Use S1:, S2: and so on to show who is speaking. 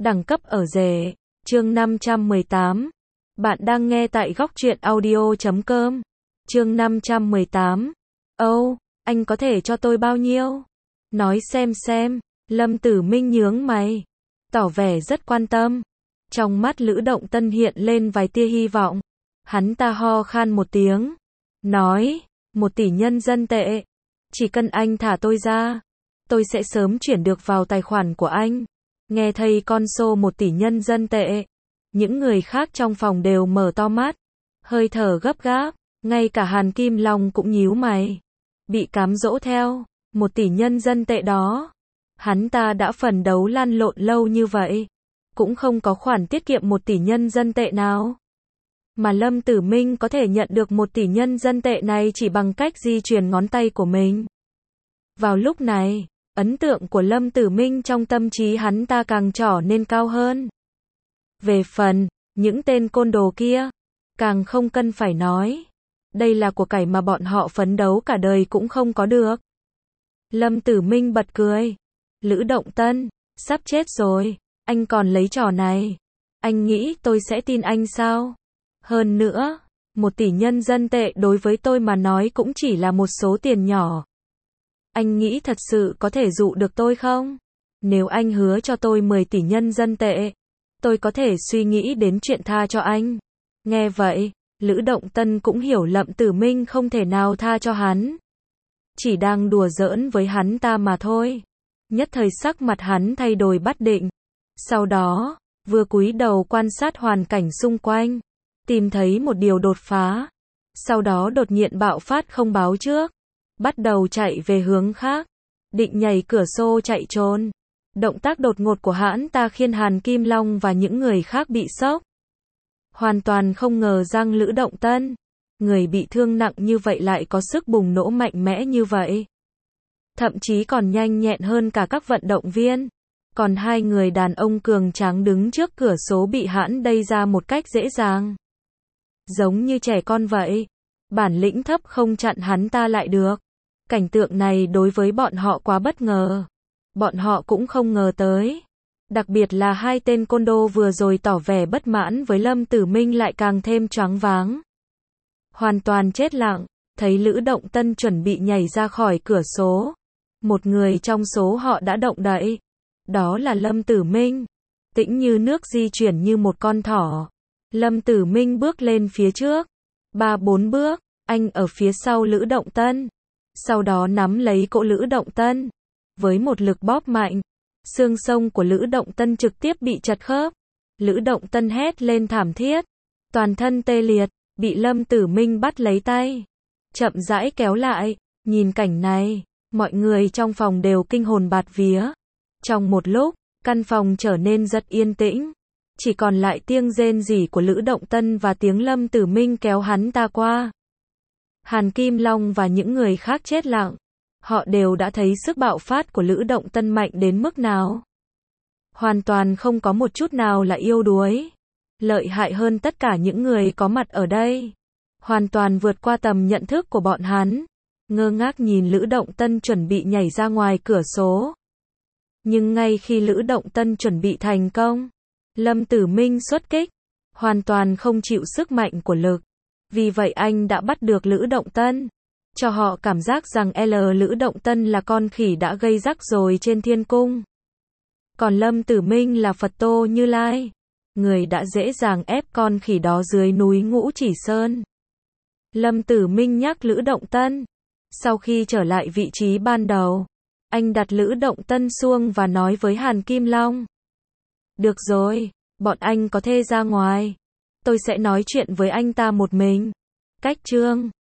S1: Đẳng cấp ở rể. Chương 518. Bạn đang nghe tại góc truyện audio.com. Chương 518. Âu, anh có thể cho tôi bao nhiêu? Nói xem. Lâm Tử Minh nhướng mày, tỏ vẻ rất quan tâm. Trong mắt Lữ Động Tân hiện lên vài tia hy vọng. Hắn ta ho khan một tiếng, nói, 1 tỷ nhân dân tệ. Chỉ cần anh thả tôi ra, tôi sẽ sớm chuyển được vào tài khoản của anh. Nghe thấy con số 1 tỷ nhân dân tệ, những người khác trong phòng đều mở to mắt, hơi thở gấp gáp, ngay cả Hàn Kim Long cũng nhíu mày. Bị cám dỗ theo 1 tỷ nhân dân tệ đó, hắn ta đã phấn đấu lăn lộn lâu như vậy, cũng không có khoản tiết kiệm 1 tỷ nhân dân tệ nào. Mà Lâm Tử Minh có thể nhận được 1 tỷ nhân dân tệ này chỉ bằng cách di chuyển ngón tay của mình. Vào lúc này, ấn tượng của Lâm Tử Minh trong tâm trí hắn ta càng trở nên cao hơn. Về phần, những tên côn đồ kia, càng không cần phải nói. Đây là của cải mà bọn họ phấn đấu cả đời cũng không có được. Lâm Tử Minh bật cười. Lữ Động Tân, sắp chết rồi, anh còn lấy trò này. Anh nghĩ tôi sẽ tin anh sao? Hơn nữa, 1 tỷ nhân dân tệ đối với tôi mà nói cũng chỉ là một số tiền nhỏ. Anh nghĩ thật sự có thể dụ được tôi không? Nếu anh hứa cho tôi 10 tỷ nhân dân tệ, tôi có thể suy nghĩ đến chuyện tha cho anh. Nghe vậy, Lữ Động Tân cũng hiểu Lâm Tử Minh không thể nào tha cho hắn. Chỉ đang đùa giỡn với hắn ta mà thôi. Nhất thời sắc mặt hắn thay đổi bất định. Sau đó, vừa cúi đầu quan sát hoàn cảnh xung quanh, tìm thấy một điều đột phá. Sau đó đột nhiên bạo phát không báo trước, bắt đầu chạy về hướng khác, định nhảy cửa xô chạy trốn. Động tác đột ngột của hắn ta khiến Hàn Kim Long và những người khác bị sốc. Hoàn toàn không ngờ rằng Lữ Động Tân, người bị thương nặng như vậy lại có sức bùng nổ mạnh mẽ như vậy. Thậm chí còn nhanh nhẹn hơn cả các vận động viên. Còn 2 người đàn ông cường tráng đứng trước cửa số bị hắn đẩy ra một cách dễ dàng. Giống như trẻ con vậy. Bản lĩnh thấp không chặn hắn ta lại được. Cảnh tượng này đối với bọn họ quá bất ngờ. Bọn họ cũng không ngờ tới. Đặc biệt là 2 tên côn đồ vừa rồi tỏ vẻ bất mãn với Lâm Tử Minh lại càng thêm choáng váng. Hoàn toàn chết lặng, thấy Lữ Động Tân chuẩn bị nhảy ra khỏi cửa số. Một người trong số họ đã động đậy. Đó là Lâm Tử Minh. Tĩnh như nước di chuyển như một con thỏ. Lâm Tử Minh bước lên phía trước. 3-4 bước, anh ở phía sau Lữ Động Tân. Sau đó nắm lấy cổ Lữ Động Tân. Với một lực bóp mạnh, xương sống của Lữ Động Tân trực tiếp bị chật khớp. Lữ Động Tân hét lên thảm thiết. Toàn thân tê liệt, bị Lâm Tử Minh bắt lấy tay. Chậm rãi kéo lại. Nhìn cảnh này, mọi người trong phòng đều kinh hồn bạt vía. Trong một lúc, căn phòng trở nên rất yên tĩnh. Chỉ còn lại tiếng rên rỉ của Lữ Động Tân và tiếng Lâm Tử Minh kéo hắn ta qua. Hàn Kim Long và những người khác chết lặng. Họ đều đã thấy sức bạo phát của Lữ Động Tân mạnh đến mức nào. Hoàn toàn không có một chút nào là yếu đuối. Lợi hại hơn tất cả những người có mặt ở đây. Hoàn toàn vượt qua tầm nhận thức của bọn hắn. Ngơ ngác nhìn Lữ Động Tân chuẩn bị nhảy ra ngoài cửa số. Nhưng ngay khi Lữ Động Tân chuẩn bị thành công, Lâm Tử Minh xuất kích, hoàn toàn không chịu sức mạnh của lực. Vì vậy anh đã bắt được Lữ Động Tân, cho họ cảm giác rằng Lữ Động Tân là con khỉ đã gây rắc rối trên thiên cung. Còn Lâm Tử Minh là Phật Tô Như Lai, người đã dễ dàng ép con khỉ đó dưới núi Ngũ Chỉ Sơn. Lâm Tử Minh nhắc Lữ Động Tân. Sau khi trở lại vị trí ban đầu, anh đặt Lữ Động Tân xuống và nói với Hàn Kim Long. Được rồi, bọn anh có thể ra ngoài. Tôi sẽ nói chuyện với anh ta một mình. Cách chương